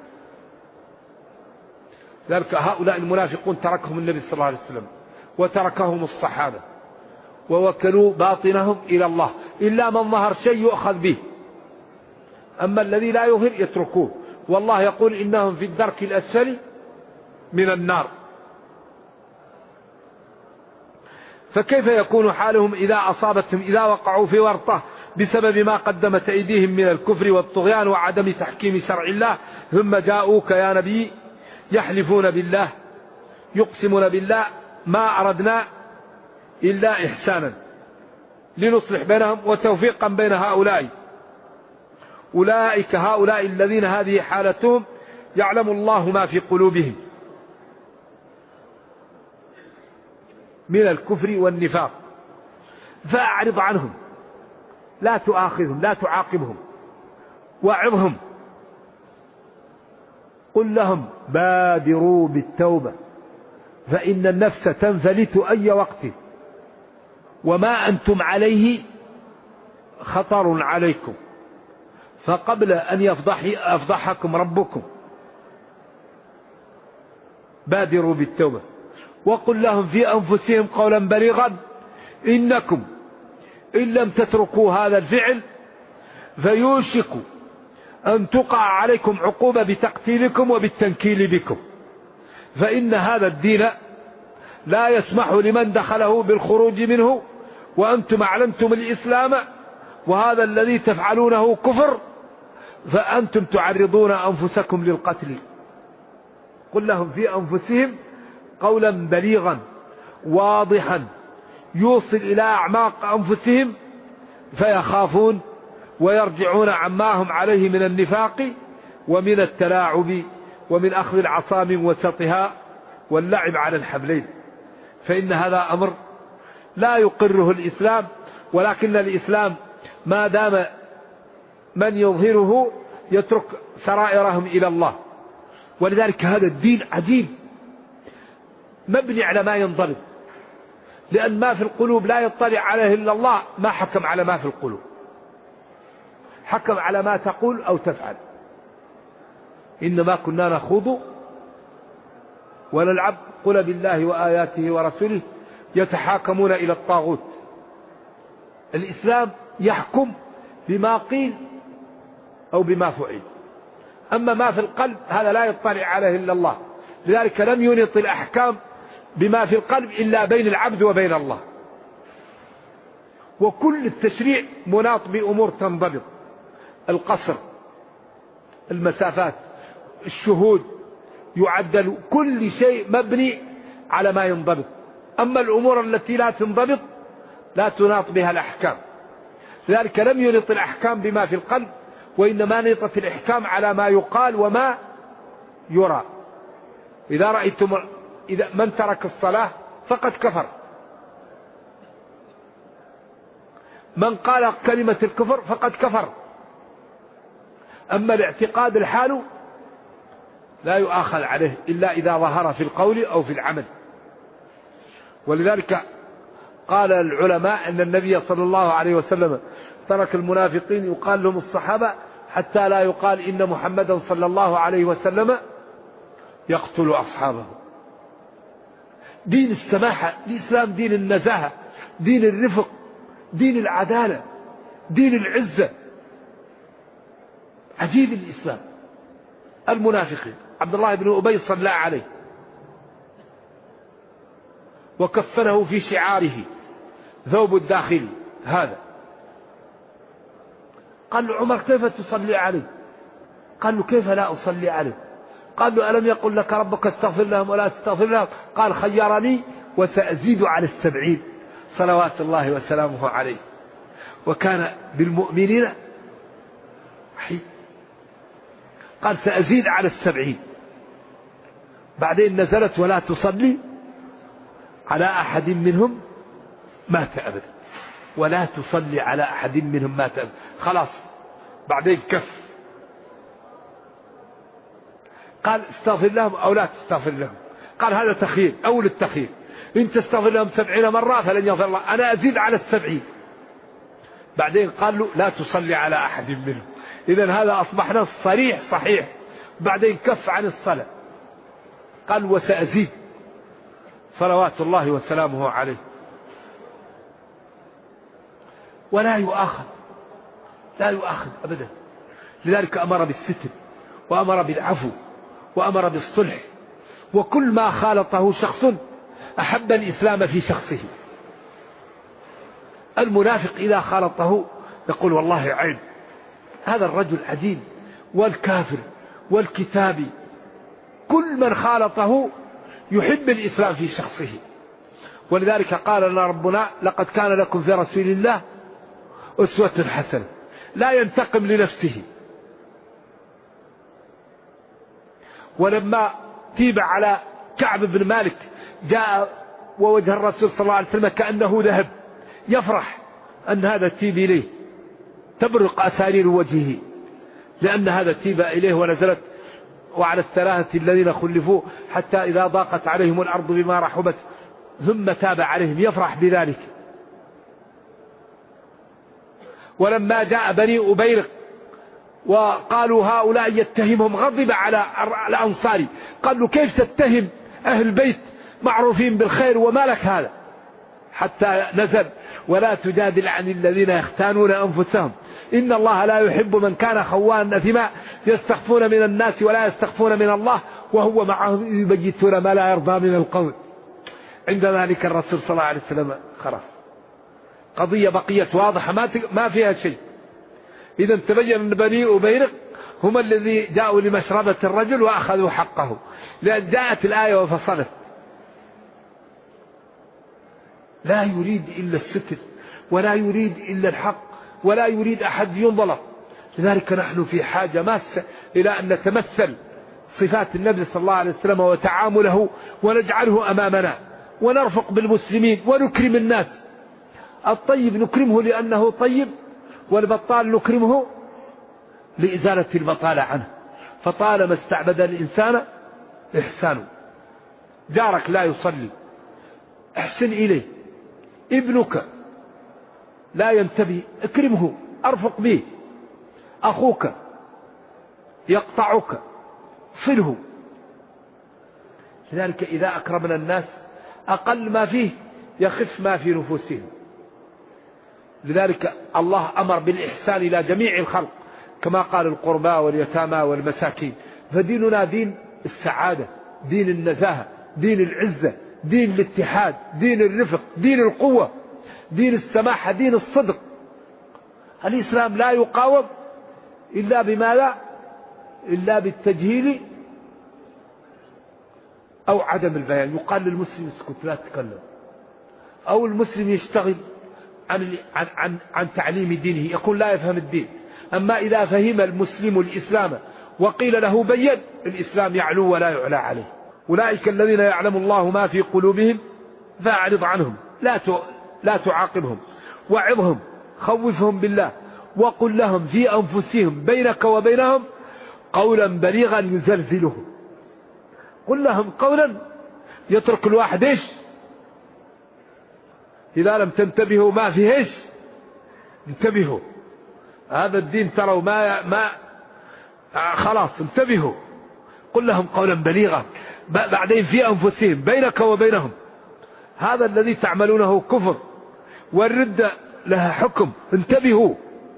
ذلك هؤلاء المنافقون تركهم النبي صلى الله عليه وسلم وتركهم الصحابة ووكلوا باطنهم إلى الله، إلا من ظهر شيء يؤخذ به، أما الذي لا يظهر يتركوه. والله يقول إنهم في الدرك الأسفل من النار. فكيف يكون حالهم إذا أصابتهم، إذا وقعوا في ورطة بسبب ما قدمت أيديهم من الكفر والطغيان وعدم تحكيم شرع الله، ثم جاءوك يا نبي يحلفون بالله يقسمون بالله ما أردنا إلا إحسانا لنصلح بينهم وتوفيقا بين هؤلاء. أولئك هؤلاء الذين هذه حالتهم يعلم الله ما في قلوبهم من الكفر والنفاق، فأعرض عنهم، لا تؤاخذهم، لا تعاقبهم، وعظهم. قل لهم بادروا بالتوبة فإن النفس تنفلت أي وقت وما أنتم عليه خطر عليكم، فقبل أن يفضحكم ربكم بادروا بالتوبة. وقل لهم في أنفسهم قولا بليغا إنكم إن لم تتركوا هذا الفعل فيوشك أن تقع عليكم عقوبة بتقتيلكم وبالتنكيل بكم، فإن هذا الدين لا يسمح لمن دخله بالخروج منه وأنتم أعلنتم الإسلام، وهذا الذي تفعلونه كفر، فأنتم تعرضون أنفسكم للقتل. قل لهم في أنفسهم قولا بليغا واضحا يوصل إلى أعماق أنفسهم فيخافون ويرجعون عما هم عليه من النفاق ومن التلاعب ومن أخذ العصا من وسطها واللعب على الحبلين. فإن هذا أمر لا يقره الإسلام، ولكن الإسلام ما دام من يظهره يترك سرائرهم إلى الله. ولذلك هذا الدين عجيب مبني على ما ينضبط، لأن ما في القلوب لا يطلع عليه إلا الله. ما حكم على ما في القلوب، حكم على ما تقول أو تفعل. إنما كنا نخوض ولا العبد. قل بالله وآياته ورسوله يتحاكمون إلى الطاغوت. الإسلام يحكم بما قيل أو بما فعل، أما ما في القلب هذا لا يطلع عليه إلا الله. لذلك لم ينط الأحكام بما في القلب إلا بين العبد وبين الله. وكل التشريع مناط بأمور تنضبط: القصر، المسافات، الشهود، يعدل، كل شيء مبني على ما ينضبط. أما الأمور التي لا تنضبط لا تناط بها الأحكام. لذلك لم ينط الأحكام بما في القلب، وإنما نطت الأحكام على ما يقال وما يرى. إذا رأيتم من ترك الصلاة فقد كفر، من قال كلمة الكفر فقد كفر. أما الاعتقاد الحال لا يؤاخذ عليه إلا إذا ظهر في القول أو في العمل. ولذلك قال العلماء أن النبي صلى الله عليه وسلم ترك المنافقين يقال لهم الصحابة حتى لا يقال إن محمدا صلى الله عليه وسلم يقتل أصحابه. دين السماحة، الإسلام دين النزاهة، دين الرفق، دين العدالة، دين العزة. عجيب الإسلام. المنافقين عبد الله بن أبي صلى عليه وكفنه في شعاره ثوب الداخل هذا. قال له عمر كيف تصلي عليه؟ قال له كيف لا أصلي عليه؟ قال له ألم يقل لك ربك استغفر لهم ولا تستغفر لهم؟ قال خيرني وسأزيد على 70 صلوات الله وسلامه عليه. وكان بالمؤمنين رحيم. قال سأزيد على 70. بعدين نزلت ولا تصلي على أحد منهم مات أبدا، ولا تصلي على أحد منهم مات أبدا. خلاص بعدين كف. قال استغفر لهم أو لا تستغفر لهم؟ قال هذا تخيير، أول التخيير، إن تستغفر لهم 70 مرة فلن يغفر الله، أنا أزيد على 70. بعدين قال له لا تصلي على أحد منهم. إذن هذا أصبح نص صريح صحيح. بعدين كف عن الصلاة، قال وسأزيد صلوات الله وسلامه عليه. ولا يؤاخذ، لا يؤاخذ أبدا. لذلك أمر بالستر وأمر بالعفو وأمر بالصلح. وكل ما خالطه شخص أحب الإسلام في شخصه. المنافق إذا خالطه يقول والله عيب هذا الرجل عجيب، والكافر والكتابي كل من خالطه يحب الإسلام في شخصه. ولذلك قال لنا ربنا لقد كان لكم في رسول الله أسوة حسنة. لا ينتقم لنفسه. ولما تيب على كعب بن مالك جاء ووجه الرسول صلى الله عليه وسلم كأنه ذهب، يفرح أن هذا تيب إليه، تبرق أسارير وجهه لأن هذا تيب إليه. ونزلت وعلى الثلاثة الذين خلفوا حتى إذا ضاقت عليهم الأرض بما رحبت ثم تاب عليهم، يفرح بذلك. ولما جاء بني أبيرق وقالوا هؤلاء يتهمهم غضب على الأنصاري، قالوا كيف تتهم أهل البيت معروفين بالخير وما لك هذا؟ حتى نزل ولا تجادل عن الذين يختانون أنفسهم إن الله لا يحب من كان خوانا أثما يستخفون من الناس ولا يستخفون من الله وهو معهم يبيتون ما لا يرضى من القول. عند ذلك الرسول صلى الله عليه وسلم خلاص قضية بقيت واضحة ما فيها شيء. إذا تبين أن بني أبيرق هم الذي جاءوا لمشربة الرجل وأخذوا حقه، لأن جاءت الآية وفصلت. لا يريد إلا الستر ولا يريد إلا الحق ولا يريد أحد ينظلم. لذلك نحن في حاجة ماسة إلى أن نتمثل صفات النبي صلى الله عليه وسلم وتعامله ونجعله أمامنا، ونرفق بالمسلمين ونكرم الناس. الطيب نكرمه لأنه طيب، والبطال نكرمه لإزالة البطالة عنه. فطالما استعبد الإنسان إحسانه. جارك لا يصلي احسن إليه، ابنك لا ينتبه اكرمه ارفق به، أخوك يقطعك صله. لذلك إذا أكرمنا الناس أقل ما فيه يخف ما في نفوسهم. لذلك الله أمر بالإحسان إلى جميع الخلق كما قال القربى واليتامى والمساكين. فديننا دين السعادة، دين النزاهة، دين العزة، دين الاتحاد، دين الرفق، دين القوة، دين السماحة، دين الصدق. الإسلام لا يقاوم إلا بماذا؟ إلا بالتجهيل أو عدم البيان. يقال للمسلم اسكت لا تتكلم، أو المسلم يشتغل عن تعليم دينه، يقول لا يفهم الدين. أما إذا فهم المسلم الإسلام وقيل له بين، الإسلام يعلو ولا يعلى عليه. أولئك الذين يعلم الله ما في قلوبهم فأعرض عنهم لا تعاقبهم، وعظهم، خوفهم بالله، وقل لهم في أنفسهم بينك وبينهم قولا بليغا يزلزلهم. قل لهم قولا يترك الواحد ايش؟ إذا لم تنتبهوا ما فيه ايش؟ انتبهوا. هذا الدين تروا ما خلاص انتبهوا. قل لهم قولا بليغا، بعدين في أنفسهم بينك وبينهم هذا الذي تعملونه كفر، والردة لها حكم، انتبهوا.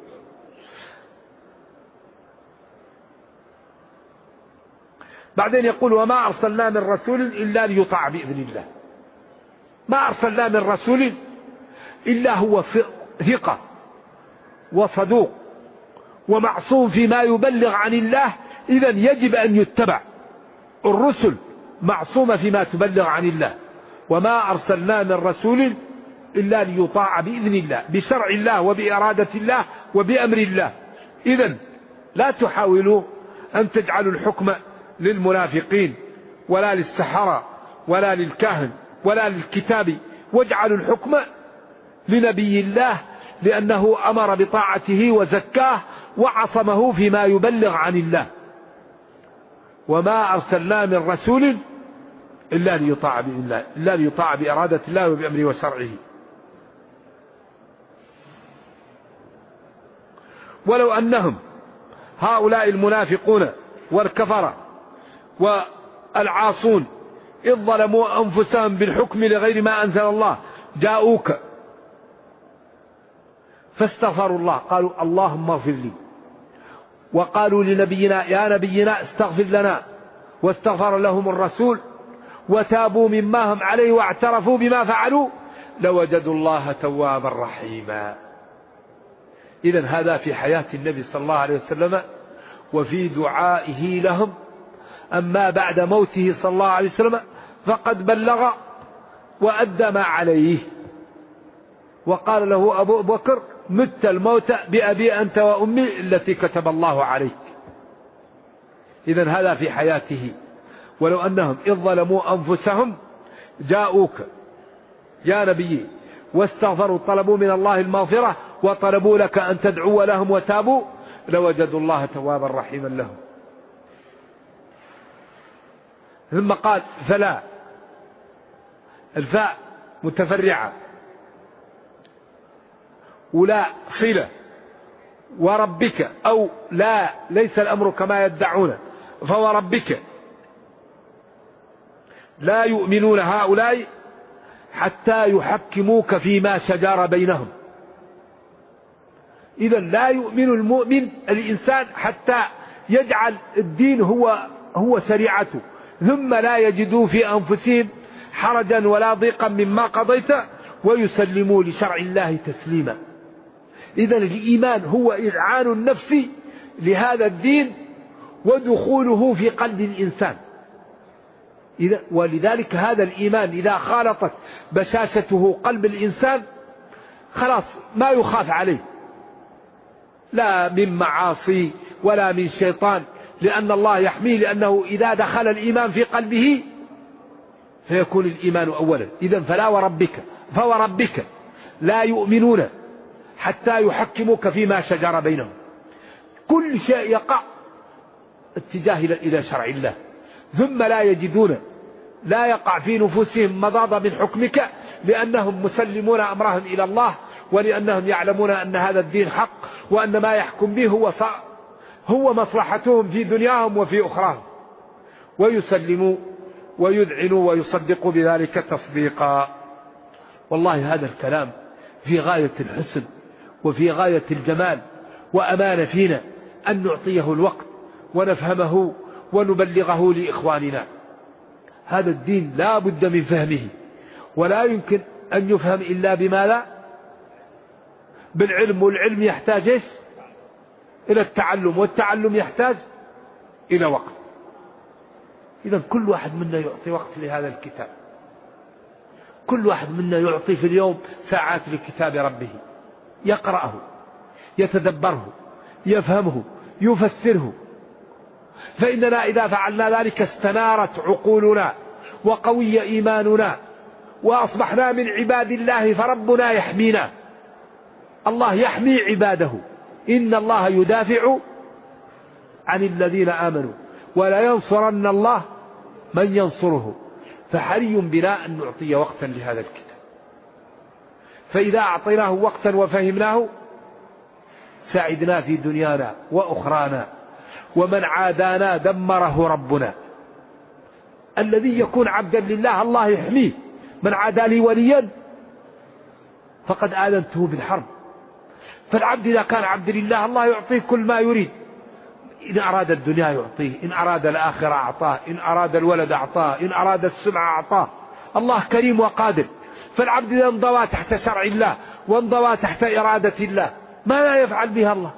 بعدين يقول وما أرسلنا من رسول إلا ليطاع بإذن الله. ما أرسلنا من رسول إلا هو ثقة وصدوق ومعصوم فيما يبلغ عن الله، إذن يجب أن يتبع. الرسل معصومة فيما تبلغ عن الله. وما أرسلنا من رسول إلا ليطاع بإذن الله، بشرع الله وبإرادة الله وبأمر الله. إذن لا تحاولوا أن تجعلوا الحكم للمنافقين ولا للسحرة ولا للكاهن ولا للكتاب، واجعلوا الحكم لنبي الله، لأنه أمر بطاعته وزكاه وعصمه فيما يبلغ عن الله. وما أرسلنا من رسول إلا ليطاع بإذن الله، إلا ليطاع بإرادة الله وبأمره وشرعه. ولو أنهم هؤلاء المنافقون والكفرة والعاصون إذ ظلموا أنفسهم بالحكم لغير ما أنزل الله جاءوك فاستغفروا الله، قالوا اللهم اغفر لي، وقالوا لنبينا يا نبينا استغفر لنا، واستغفر لهم الرسول وتابوا مما هم عليه واعترفوا بما فعلوا لوجدوا الله توابا رحيما. إذن هذا في حياة النبي صلى الله عليه وسلم وفي دعائه لهم. أما بعد موته صلى الله عليه وسلم فقد بلغ وأدى ما عليه. وقال له أبو بكر مت الموت بأبي أنت وأمي التي كتب الله عليك. إذن هذا في حياته. ولو أنهم إذ ظلموا أنفسهم جاءوك يا نبي واستغفروا، طلبوا من الله المغفرة وطلبوا لك أن تدعو لهم وتابوا لوجدوا الله توابا رحيما لهم. ثم قال فلا، الفاء متفرعة، ولا صلة، وربك أو لا، ليس الأمر كما يدعون، فوربك لا يؤمنون هؤلاء حتى يحكموك فيما شجر بينهم. إذا لا يؤمن المؤمن الإنسان حتى يجعل الدين هو شريعته، ثم لا يجدوا في أنفسهم حرجا ولا ضيقا مما قضيت ويسلموا لشرع الله تسليما. إذا الإيمان هو إذعان النفس لهذا الدين ودخوله في قلب الإنسان. ولذلك هذا الإيمان إذا خالطت بشاشته قلب الإنسان خلاص ما يخاف عليه لا من معاصي ولا من شيطان، لأن الله يحميه، لأنه إذا دخل الإيمان في قلبه فيكون الإيمان أولا. إذن فلا وربك، فوربك لا يؤمنون حتى يحكموك فيما شجر بينهم. كل شيء يقع اتجاه إلى شرع الله، ثم لا يجدون، لا يقع في نفوسهم مضاضة من حكمك، لأنهم مسلمون أمرهم إلى الله، ولأنهم يعلمون أن هذا الدين حق، وأن ما يحكم به هو مصلحتهم في دنياهم وفي أخراهم. ويسلموا ويذعنوا ويصدقوا بذلك تصديقا. والله هذا الكلام في غاية الحسن وفي غاية الجمال، وأمان فينا أن نعطيه الوقت ونفهمه ونبلغه لإخواننا. هذا الدين لا بد من فهمه، ولا يمكن أن يفهم إلا بما لا بالعلم، والعلم يحتاج إلى التعلم، والتعلم يحتاج إلى وقت. إذا كل واحد منا يعطي وقت لهذا الكتاب، كل واحد منا يعطي في اليوم ساعات لكتاب ربه، يقرأه، يتدبره، يفهمه، يفسره. فإننا إذا فعلنا ذلك استنارت عقولنا وقوي إيماننا، وأصبحنا من عباد الله، فربنا يحمينا. الله يحمي عباده، إن الله يدافع عن الذين آمنوا ولا ينصرن الله من ينصره. فحري بنا أن نعطي وقتا لهذا الكتاب، فإذا أعطيناه وقتا وفهمناه ساعدنا في دنيانا وأخرانا. ومن عادانا دمره ربنا. الذي يكون عبدا لله الله يحميه. من عادى لي وليا فقد آذنته بالحرب. فالعبد إذا كان عبد لله الله يعطيه كل ما يريد. إن أراد الدنيا يعطيه، إن أراد الآخرة أعطاه، إن أراد الولد أعطاه، إن أراد السمعة أعطاه. الله كريم وقادر. فالعبد إذا انضوى تحت شرع الله وانضوى تحت إرادة الله ما لا يفعل بها الله؟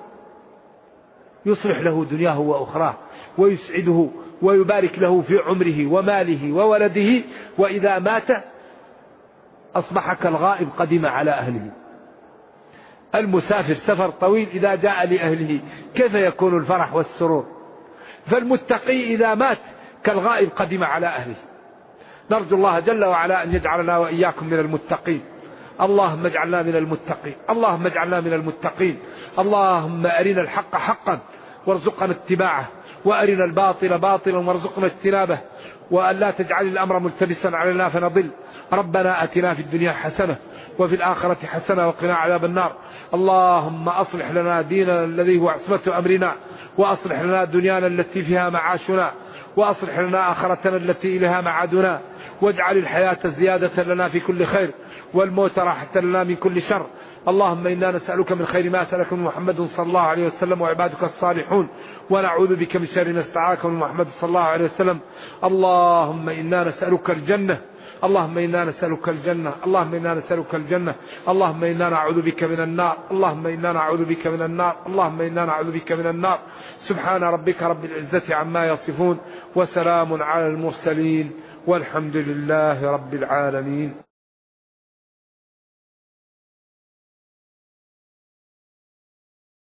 يصلح له دنياه وأخراه، ويسعده ويبارك له في عمره وماله وولده. وإذا مات أصبح كالغائب قدم على أهله. المسافر سفر طويل إذا جاء لأهله كيف يكون الفرح والسرور؟ فالمتقي إذا مات كالغائب قدم على أهله. نرجو الله جل وعلا أن يجعلنا وإياكم من المتقين. اللهم اجعلنا من المتقين، اللهم اجعلنا من المتقين. اللهم أرنا الحق حقا وارزقنا اتباعه، وأرنا الباطل باطلا وارزقنا اجتنابه، وأن لا تجعل الأمر ملتبسا علينا فنضل. ربنا آتنا في الدنيا حسنة وفي الآخرة حسنة وقنا عذاب النار. اللهم أصلح لنا ديننا الذي هو عصمة أمرنا، وأصلح لنا دنيانا التي فيها معاشنا، وأصلح لنا آخرتنا التي إليها معادنا. واجعل الحياة زيادة لنا في كل خير، والموت راحة لنا من كل شر. اللهم إنا نسألك من خير ما سألك من محمد صلى الله عليه وسلم وعبادك الصالحون، ونعوذ بك من شر ما استعاذك من محمد صلى الله عليه وسلم. اللهم إنا نسألك الجنة، اللهم إنا نسألك الجنة، اللهم إنا نسألك الجنة، اللهم إنا نعوذ بك من النار، اللهم إنا نعوذ بك من النار، اللهم إنا نعوذ بك من النار. سبحان ربك رب العزة عما يصفون، وسلام على المرسلين، والحمد لله رب العالمين.